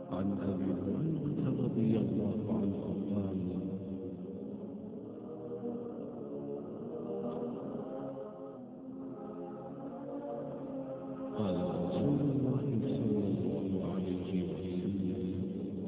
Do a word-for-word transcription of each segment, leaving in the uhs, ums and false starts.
عن أبي هريرة رضي الله عنه قال قال رسول الله صلى الله عليه وسلم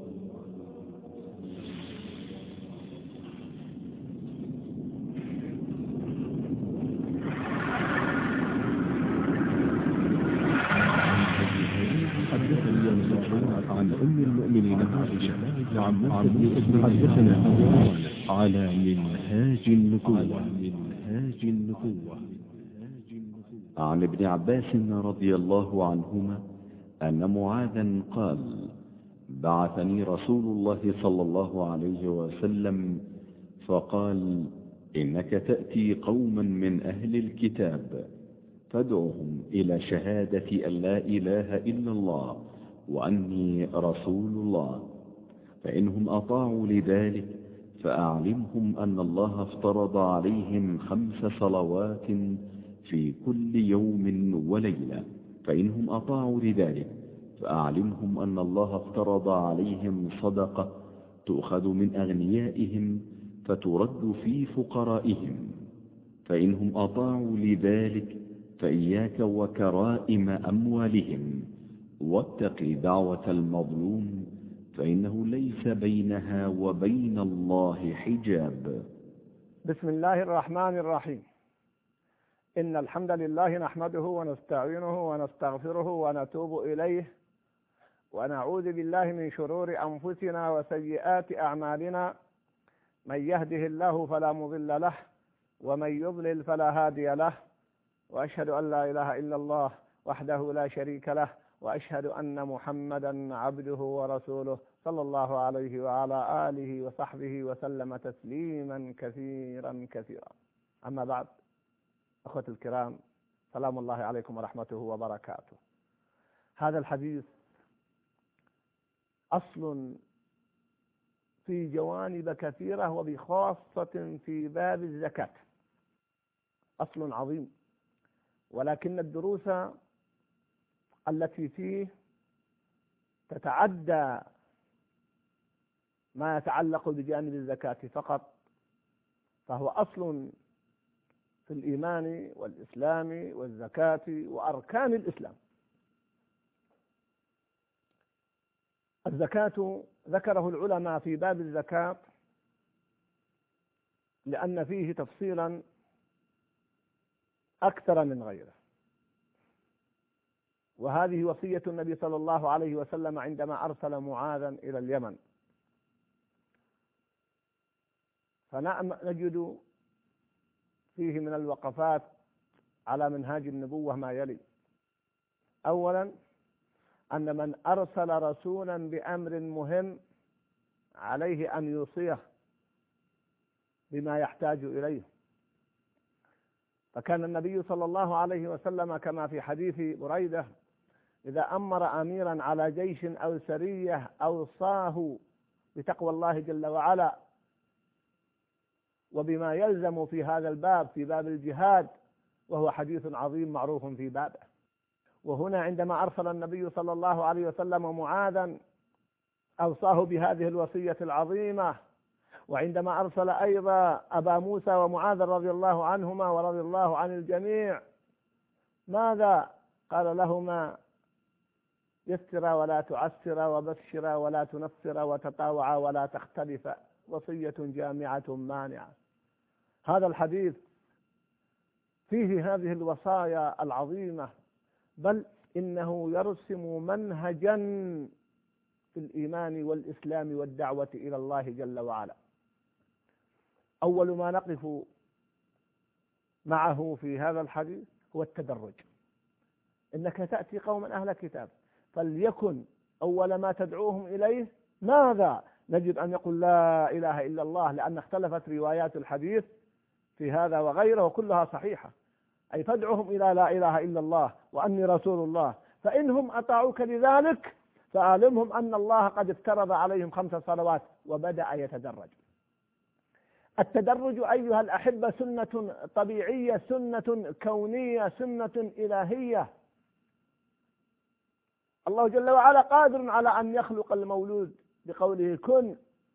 حدثني عن أم المؤمنين عائشة وعن موسى حدثنا على منهاج النبوة منهاج النبوة عن ابن عباس رضي الله عنهما أن معاذا قال: بعثني رسول الله صلى الله عليه وسلم فقال: إنك تأتي قوما من أهل الكتاب فادعهم إلى شهادة أن لا إله إلا الله وأني رسول الله، فإنهم أطاعوا لذلك فأعلمهم أن الله افترض عليهم خمس صلوات في كل يوم وليلة، فإنهم أطاعوا لذلك فأعلمهم أن الله افترض عليهم صدقة تؤخذ من أغنيائهم فترد في فقرائهم، فإنهم أطاعوا لذلك فإياك وكرائم أموالهم، واتق دعوة المظلوم فإنه ليس بينها وبين الله حجاب. بسم الله الرحمن الرحيم. إن الحمد لله نحمده ونستعينه ونستغفره ونتوب إليه، ونعوذ بالله من شرور أنفسنا وسيئات أعمالنا، من يهده الله فلا مضل له ومن يضلل فلا هادي له، وأشهد أن لا إله إلا الله وحده لا شريك له، وأشهد أن محمدا عبده ورسوله صلى الله عليه وعلى آله وصحبه وسلم تسليما كثيرا كثيرا. أما بعد، أخوة الكرام، سلام الله عليكم ورحمته وبركاته. هذا الحديث أصل في جوانب كثيرة، وبخاصة في باب الزكاة، أصل عظيم، ولكن الدروس التي فيه تتعدى ما يتعلق بجانب الزكاة فقط، فهو أصل في الإيمان والإسلام والزكاة وأركان الإسلام. الزكاة ذكره العلماء في باب الزكاة لأن فيه تفصيلا أكثر من غيره، وهذه وصية النبي صلى الله عليه وسلم عندما أرسل معاذا إلى اليمن. فنجد فيه من الوقفات على منهاج النبوة ما يلي: أولا، أن من أرسل رسولا بأمر مهم عليه أن يوصيه بما يحتاج إليه، فكان النبي صلى الله عليه وسلم كما في حديث بريدة إذا أمر أميرا على جيش أو سرية أوصاه بتقوى الله جل وعلا وبما يلزم في هذا الباب، في باب الجهاد، وهو حديث عظيم معروف في بابه. وهنا عندما أرسل النبي صلى الله عليه وسلم معاذا أوصاه بهذه الوصية العظيمة. وعندما أرسل أيضا أبا موسى ومعاذ رضي الله عنهما ورضي الله عن الجميع، ماذا قال لهما؟ يسرا ولا تعسرا، وبشرا ولا تنفرا، وتطاوعا ولا تختلفا، وصية جامعة مانعة. هذا الحديث فيه هذه الوصايا العظيمة، بل إنه يرسم منهجا في الإيمان والإسلام والدعوة إلى الله جل وعلا. أول ما نقف معه في هذا الحديث هو التدرج. إنك تأتي قوما أهل كتاب، فليكن أول ما تدعوهم إليه ماذا؟ نجد أن يقول لا إله إلا الله، لأن اختلفت روايات الحديث في هذا وغيره وكلها صحيحة، أي فادعهم إلى لا إله إلا الله وأني رسول الله، فإنهم أطاعوك لذلك فأعلمهم أن الله قد افترض عليهم خمس صلوات. وبدأ يتدرج. التدرج أيها الأحبة سنة طبيعية، سنة كونية، سنة إلهية. الله جل وعلا قادر على أن يخلق المولود بقوله كن،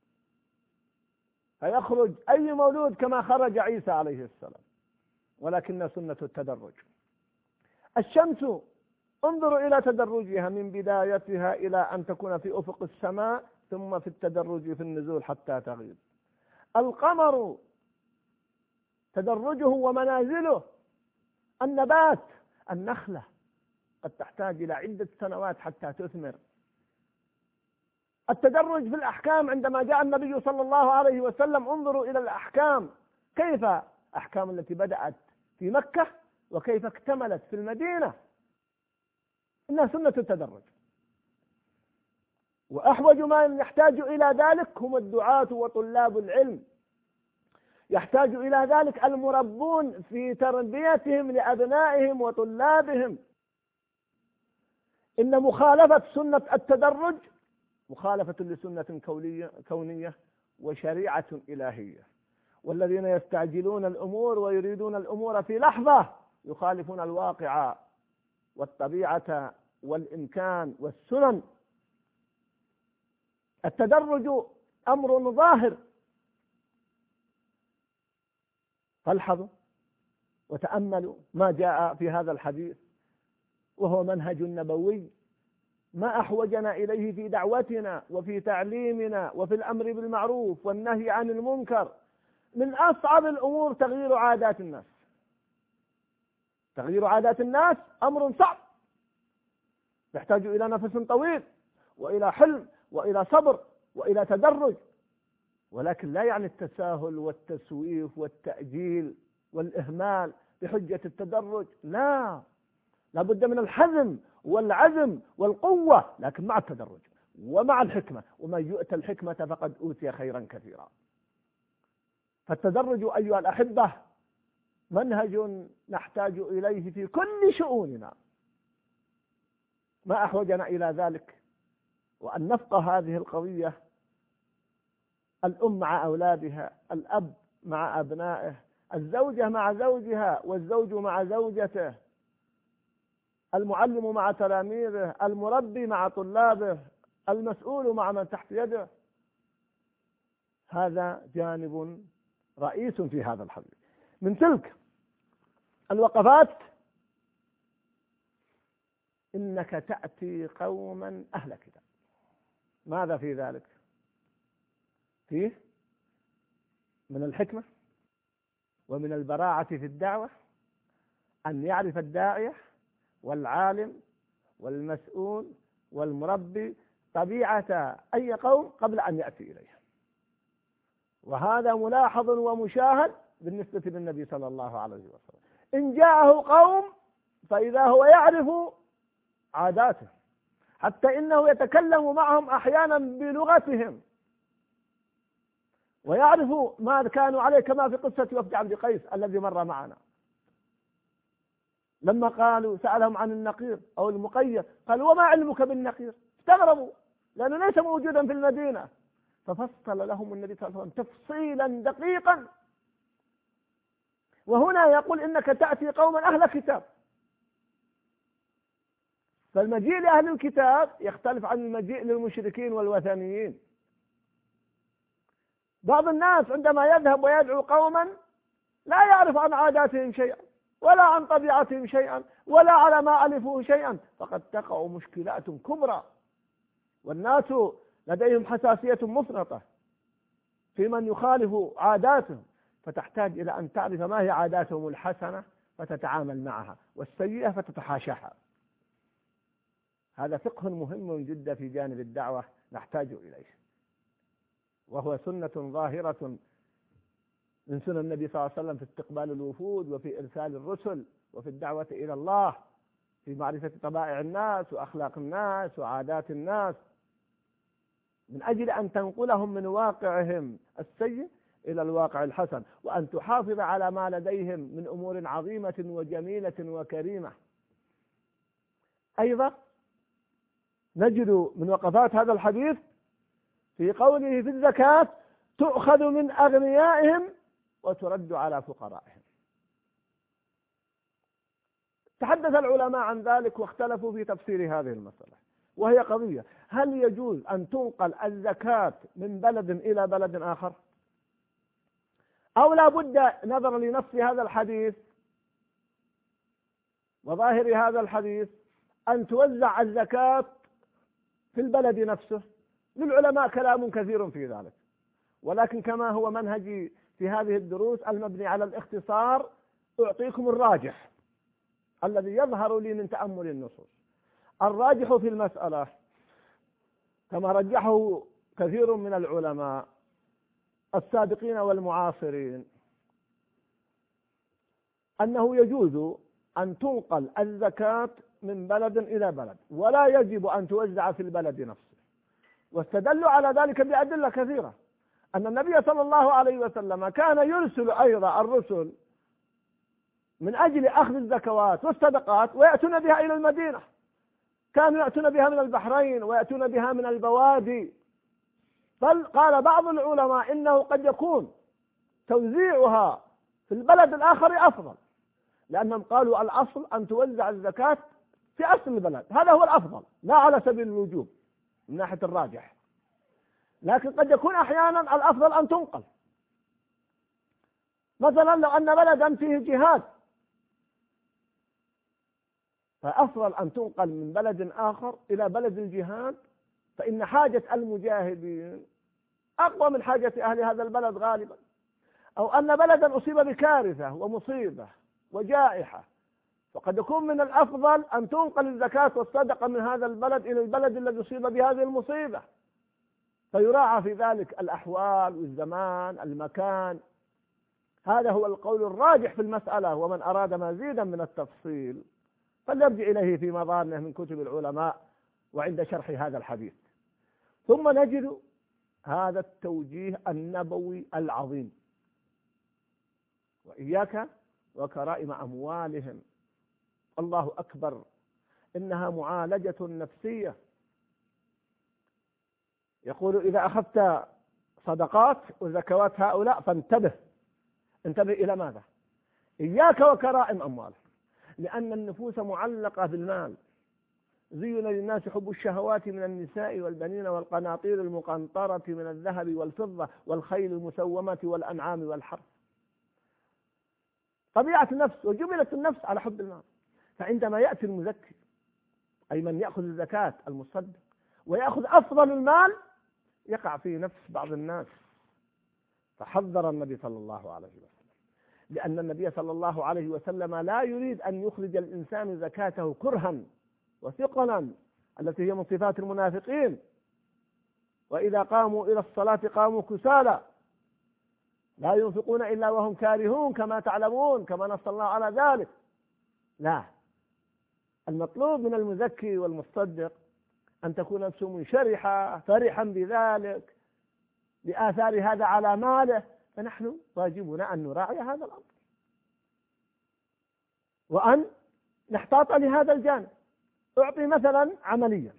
فيخرج أي مولود كما خرج عيسى عليه السلام، ولكن سنة التدرج. الشمس انظروا إلى تدرجها من بدايتها إلى أن تكون في أفق السماء، ثم في التدرج في النزول حتى تغيب. القمر تدرجه ومنازله. النبات، النخلة قد تحتاج إلى عدة سنوات حتى تثمر. التدرج في الأحكام، عندما جاء النبي صلى الله عليه وسلم انظروا إلى الأحكام، كيف أحكام التي بدأت في مكة وكيف اكتملت في المدينة. إنها سنة التدرج. وأحوج ما يحتاج إلى ذلك هم الدعاة وطلاب العلم، يحتاج إلى ذلك المربون في تربيتهم لأبنائهم وطلابهم. إن مخالفة سنة التدرج مخالفة لسنة كونية وشريعة إلهية، والذين يستعجلون الأمور ويريدون الأمور في لحظة يخالفون الواقع والطبيعة والإمكان والسنن. التدرج أمر ظاهر، فالحظوا وتأملوا ما جاء في هذا الحديث، وهو منهج نبوي ما أحوجنا إليه في دعوتنا وفي تعليمنا وفي الأمر بالمعروف والنهي عن المنكر. من أصعب الأمور تغيير عادات الناس. تغيير عادات الناس أمر صعب، يحتاج إلى نفس طويل وإلى حلم وإلى صبر وإلى تدرج، ولكن لا يعني التساهل والتسويف والتأجيل والإهمال بحجة التدرج. لا، لا بد من الحزم والعزم والقوة، لكن مع التدرج ومع الحكمة، ومن يؤتى الحكمة فقد أوتي خيرا كثيرا. فالتدرج أيها الأحبة منهج نحتاج إليه في كل شؤوننا. ما أحوجنا إلى ذلك وأن نفقه هذه القضية، الأم مع أولادها، الأب مع أبنائه، الزوجة مع زوجها، والزوج مع زوجته، المعلم مع تلاميذه، المربي مع طلابه، المسؤول مع من تحت يده. هذا جانب رئيس في هذا الحديث. من تلك الوقفات: إنك تأتي قوما أهل كتاب. ماذا في ذلك؟ فيه من الحكمة ومن البراعة في الدعوة أن يعرف الداعية والعالم والمسؤول والمربي طبيعة أي قوم قبل أن يأتي إليه. وهذا ملاحظ ومشاهد بالنسبة للنبي صلى الله عليه وسلم. إن جاءه قوم فإذا هو يعرف عاداته، حتى إنه يتكلم معهم أحيانا بلغتهم ويعرف ما كانوا عليه، كما في قصة وفد عبد قيس الذي مر معنا. لما قالوا سألهم عن النقير أو المقير، قالوا وما علمك بالنقير؟ استغربوا لأنه ليس موجودا في المدينة، ففصل لهم النبي صلى الله عليه وسلم تفصيلا دقيقا. وهنا يقول إنك تأتي قوما أهل كتاب. فالمجيء لأهل الكتاب يختلف عن المجيء للمشركين والوثنيين. بعض الناس عندما يذهب ويدعو قوما لا يعرف عن عاداتهم شيئا ولا عن طبيعتهم شيئا ولا على ما ألفوه شيئا، فقد تقع مشكلات كبرى، والناس لديهم حساسية مفرطة في من يخالف عاداتهم، فتحتاج إلى أن تعرف ما هي عاداتهم الحسنة فتتعامل معها، والسيئة فتتحاشاها. هذا فقه مهم جدا في جانب الدعوة نحتاج إليه، وهو سنة ظاهرة من سنن النبي صلى الله عليه وسلم في استقبال الوفود وفي إرسال الرسل وفي الدعوة إلى الله، في معرفة طبائع الناس وأخلاق الناس وعادات الناس، من أجل أن تنقلهم من واقعهم السيء إلى الواقع الحسن، وأن تحافظ على ما لديهم من أمور عظيمة وجميلة وكريمة. أيضا نجد من وقفات هذا الحديث في قوله في الزكاة تؤخذ من أغنيائهم وترد على فقرائهم. تحدث العلماء عن ذلك واختلفوا في تفسير هذه المسألة، وهي قضية: هل يجوز أن تنقل الزكاة من بلد إلى بلد آخر، أو لا بد نظرا لنص هذا الحديث وظاهر هذا الحديث أن توزع الزكاة في البلد نفسه؟ للعلماء كلام كثير في ذلك، ولكن كما هو منهجي في هذه الدروس المبني على الاختصار أعطيكم الراجح الذي يظهر لي من تأمل النصوص. الراجح في المسألة كما رجحه كثير من العلماء السابقين والمعاصرين أنه يجوز أن تنقل الزكاة من بلد إلى بلد، ولا يجب أن توزع في البلد نفسه. واستدلوا على ذلك بأدلة كثيرة، أن النبي صلى الله عليه وسلم كان يرسل أيضا الرسل من أجل أخذ الزكوات والصدقات ويأتون بها إلى المدينة، كانوا يأتون بها من البحرين ويأتون بها من البوادي، بل قال بعض العلماء إنه قد يكون توزيعها في البلد الآخر أفضل، لأنهم قالوا الأصل أن توزع الزكاة في أصل البلد، هذا هو الأفضل لا على سبيل الوجوب من ناحية الراجح، لكن قد يكون أحيانا الأفضل أن تنقل. مثلا لو أن بلدا فيه جهاد فأفضل أن تنقل من بلد آخر إلى بلد الجهاد، فإن حاجة المجاهدين أقوى من حاجة أهل هذا البلد غالبا. أو أن بلدا أصيب بكارثة ومصيبة وجائحة، فقد يكون من الأفضل أن تنقل الزكاة والصدقة من هذا البلد إلى البلد الذي أصيب بهذه المصيبة، فيراعى في ذلك الأحوال والزمان المكان. هذا هو القول الراجح في المسألة، ومن أراد مزيدا من التفصيل فليرجع إليه في مظانه من كتب العلماء وعند شرح هذا الحديث. ثم نجد هذا التوجيه النبوي العظيم: وإياك وكرائم أموالهم. الله أكبر، إنها معالجة نفسية. يقول: إذا أخذت صدقات وزكوات هؤلاء فانتبه. انتبه إلى ماذا؟ إياك وكرائم أموالهم، لأن النفوس معلقة بالمال. زين للناس حب الشهوات من النساء والبنين والقناطير المقنطرة من الذهب والفضة والخيل المسومة والأنعام والحرث. طبيعة النفس وجبلت النفس على حب المال، فعندما يأتي المزكي أي من يأخذ الزكاة المصدق ويأخذ أفضل المال يقع في نفس بعض الناس. فحذر النبي صلى الله عليه وسلم، لأن النبي صلى الله عليه وسلم لا يريد أن يخرج الإنسان زكاته كرها وثقلا، التي هي من صفات المنافقين: وإذا قاموا إلى الصلاة قاموا كسالى لا ينفقون إلا وهم كارهون كما تعلمون، كما نص الله على ذلك. لا، المطلوب من المزكي والمصدق أن تكون نفسه منشرحة فرحا بذلك لآثار هذا على ماله، فنحن واجبنا أن نراعي هذا الأمر وأن نحتاط لهذا الجانب. أعطي مثلا عمليا: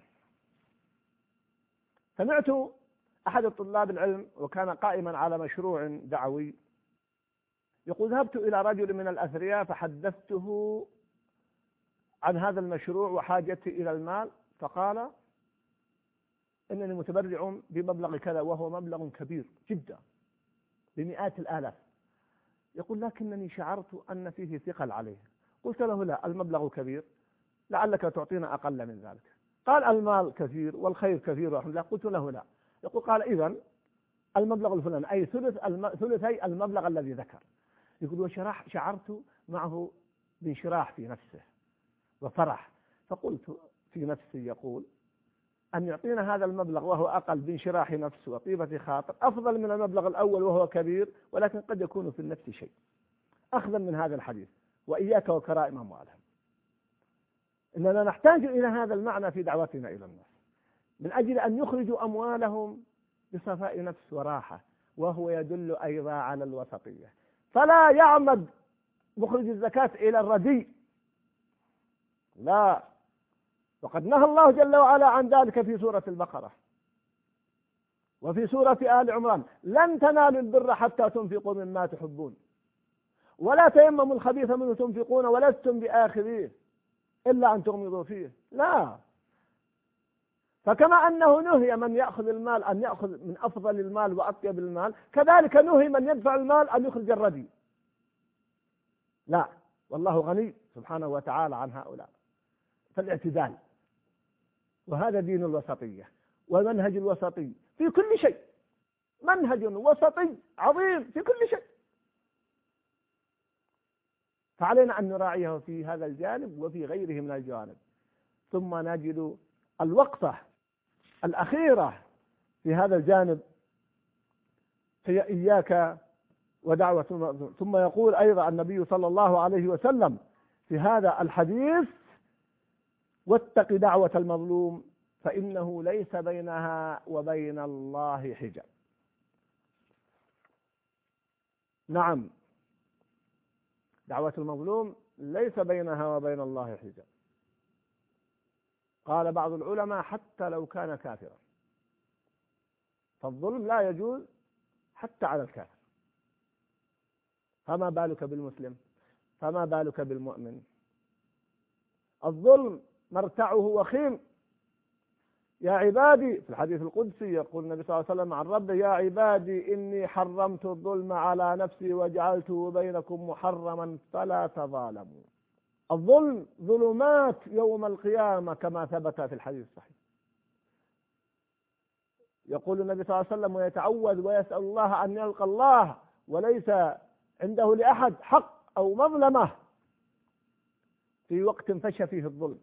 سمعت أحد الطلاب العلم وكان قائما على مشروع دعوي يقول: ذهبت إلى رجل من الأثرياء فحدثته عن هذا المشروع وحاجتي إلى المال، فقال: إنني متبرع بمبلغ كذا، وهو مبلغ كبير جدا بمئات الآلاف. يقول: لكنني شعرت أن فيه ثقل عليه. قلت له: لا، المبلغ كبير، لعلك تعطينا أقل من ذلك. قال: المال كثير والخير كثير والحمد لله. قلت له: لا. يقول: قال: إذن المبلغ الفلاني، أي ثلث الم... ثلثي المبلغ الذي ذكر. يقول: وشرح شعرت معه بانشراح في نفسه وفرح، فقلت في نفسي: يقول أن يعطينا هذا المبلغ وهو أقل بانشراح نفس وطيبة خاطر أفضل من المبلغ الأول وهو كبير، ولكن قد يكون في النفس شيء. أخذا من هذا الحديث: وإياك وكرائم أموالهم. إننا نحتاج إلى هذا المعنى في دعوتنا إلى الناس، من أجل أن يخرجوا أموالهم بصفاء نفس وراحة، وهو يدل أيضا على الوسطية. فلا يعمد مخرج الزكاة إلى الرديء، لا، وقد نهى الله جل وعلا عن ذلك في سورة البقرة وفي سورة آل عمران: لن تنالوا البر حتى تنفقوا مما تحبون ولا تيمموا الخبيث منه تنفقون ولستم بآخذيه إلا أن تغمضوا فيه. لا، فكما أنه نهي من يأخذ المال أن يأخذ من أفضل المال وأطيب المال، كذلك نهي من يدفع المال أن يخرج الردي. لا، والله غني سبحانه وتعالى عن هؤلاء. فالاعتدال، وهذا دين الوسطية ومنهج الوسطي في كل شيء، منهج وسطي عظيم في كل شيء، فعلينا أن نراعيه في هذا الجانب وفي غيره من الجوانب. ثم نجد الوقفة الأخيرة في هذا الجانب هي إياك ودعوة المظلوم. ثم يقول أيضا النبي صلى الله عليه وسلم في هذا الحديث: واتق دعوة المظلوم فإنه ليس بينها وبين الله حجاب. نعم، دعوة المظلوم ليس بينها وبين الله حجاب. قال بعض العلماء: حتى لو كان كافرا، فالظلم لا يجوز حتى على الكافر، فما بالك بالمسلم، فما بالك بالمؤمن. الظلم مرتعه وخيم. يا عبادي، في الحديث القدسي يقول النبي صلى الله عليه وسلم عن ربه: يا عبادي إني حرمت الظلم على نفسي وجعلته بينكم محرما فلا تظالموا. الظلم ظلمات يوم القيامة كما ثبت في الحديث الصحيح. يقول النبي صلى الله عليه وسلم: ويتعوذ ويسأل الله أن يلقى الله وليس عنده لأحد حق أو مظلمة في وقت فشى فيه الظلم.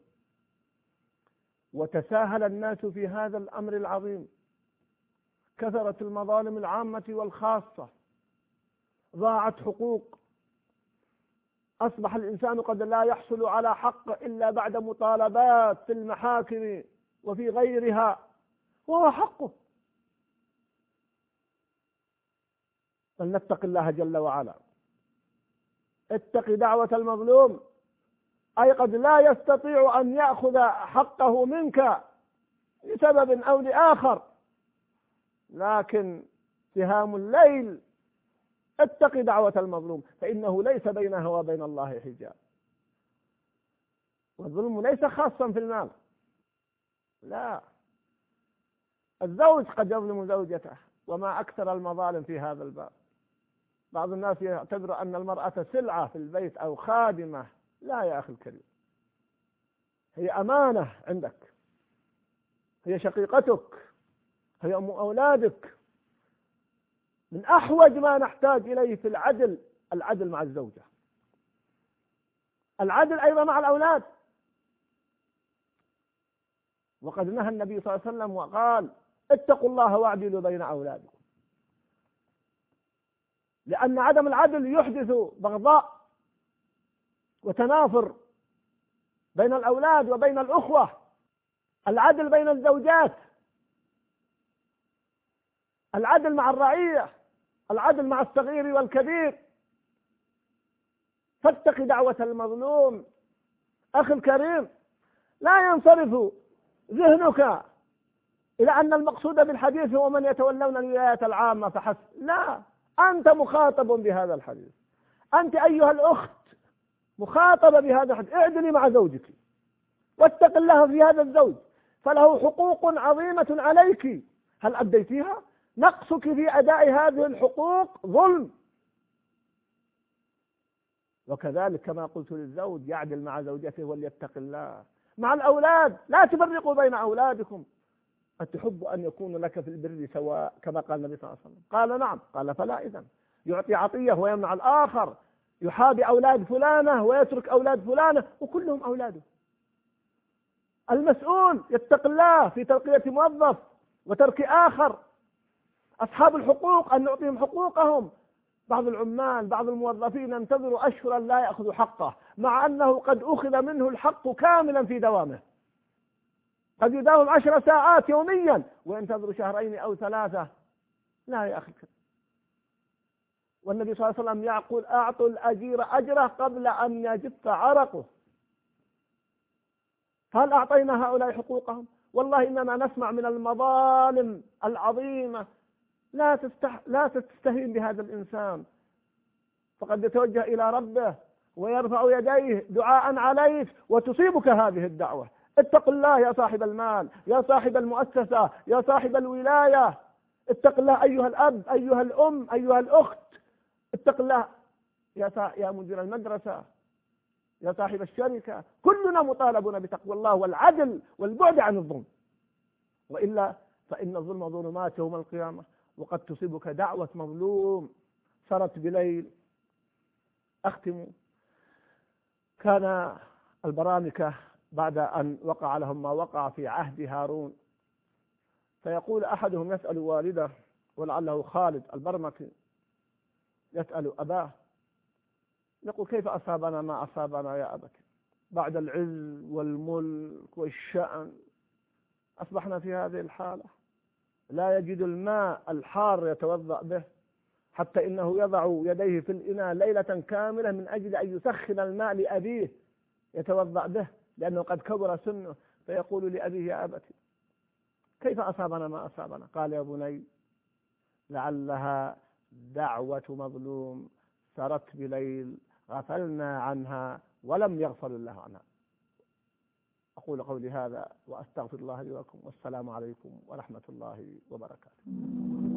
وتساهل الناس في هذا الأمر العظيم، كثرت المظالم العامة والخاصة، ضاعت حقوق، أصبح الإنسان قد لا يحصل على حق إلا بعد مطالبات في المحاكم وفي غيرها، وهو حقه. فلنتق الله جل وعلا. اتق دعوة المظلوم، أي قد لا يستطيع أن يأخذ حقه منك لسبب أو لآخر، لكن سهام الليل: اتق دعوة المظلوم فإنه ليس بينها وبين الله حجاب. والظلم ليس خاصا في المال، لا، الزوج قد يظلم زوجته، وما أكثر المظالم في هذا الباب. بعض الناس يعتبر أن المرأة سلعة في البيت أو خادمة. لا يا أخي الكريم، هي أمانة عندك، هي شقيقتك، هي أم أولادك. من أحوج ما نحتاج إليه في العدل العدل مع الزوجة، العدل أيضا مع الأولاد. وقد نهى النبي صلى الله عليه وسلم وقال: اتقوا الله واعدلوا بين أولادكم، لأن عدم العدل يحدث بغضاء وتنافر بين الأولاد وبين الأخوة. العدل بين الزوجات، العدل مع الرعية، العدل مع الصغير والكبير. فاتق دعوة المظلوم. أخي الكريم، لا ينصرف ذهنك إلى أن المقصود بالحديث هو من يتولون الولايات العامة فحسب. لا، أنت مخاطب بهذا الحديث، أنت أيها الأخت مخاطبة بهذا الحديث. اعدلي مع زوجك واتق الله في هذا الزوج، فله حقوق عظيمة عليك، هل أديتيها؟ نقصك في أداء هذه الحقوق ظلم. وكذلك كما قلت للزوج يعدل مع زوجته وليتق الله. مع الأولاد لا تفرقوا بين أولادكم، أتحب أن يكون لك في البر سواء كما قال النبي صلى الله عليه وسلم؟ قال نعم. قال فلا إذن يعطي عطية ويمنع الآخر، يحابي أولاد فلانة ويترك أولاد فلانة، وكلهم أولاده. المسؤول يتق الله في ترقية موظف وترك آخر. أصحاب الحقوق أن نعطيهم حقوقهم. بعض العمال بعض الموظفين ينتظر أشهرا لا يأخذ حقه، مع أنه قد أخذ منه الحق كاملا في دوامه. قد يداوم عشر ساعات يوميا وينتظر شهرين أو ثلاثة. لا يا أخي. والنبي صلى الله عليه وسلم يقول: أعطوا الأجير أجره قبل أن يجف عرقه. هل أعطينا هؤلاء حقوقهم؟ والله إننا نسمع من المظالم العظيمة. لا تستح... لا تستهين بهذا الإنسان، فقد يتوجه إلى ربه ويرفع يديه دعاء عليك وتصيبك هذه الدعوة. اتق الله يا صاحب المال، يا صاحب المؤسسة، يا صاحب الولاية. اتق الله أيها الأب، أيها الأم، أيها الأخت. اتق الله يا يا مدير المدرسة، يا صاحب الشركة. كلنا مطالبون بتقوى الله والعدل والبعد عن الظلم، وإلا فإن الظلم ظلمات يوم القيامة، وقد تصيبك دعوة مظلوم سرت بليل. أختم. كان البرامكة بعد أن وقع لهم ما وقع في عهد هارون، فيقول أحدهم يسأل والده، ولعله خالد البرمكي، يسأل أباه يقول: كيف أصابنا ما أصابنا يا أبت؟ بعد العز والملك والشأن أصبحنا في هذه الحالة، لا يجد الماء الحار يتوضأ به، حتى إنه يضع يديه في الإناء ليلة كاملة من أجل أن يسخن الماء لأبيه يتوضأ به، لأنه قد كبر سنه. فيقول لأبيه: يا أبت كيف أصابنا ما أصابنا؟ قال: يا بني لعلها دعوة مظلوم سرت بليل غفلنا عنها ولم يغفل الله عنها. أقول قولي هذا وأستغفر الله لي ولكم، والسلام عليكم ورحمة الله وبركاته.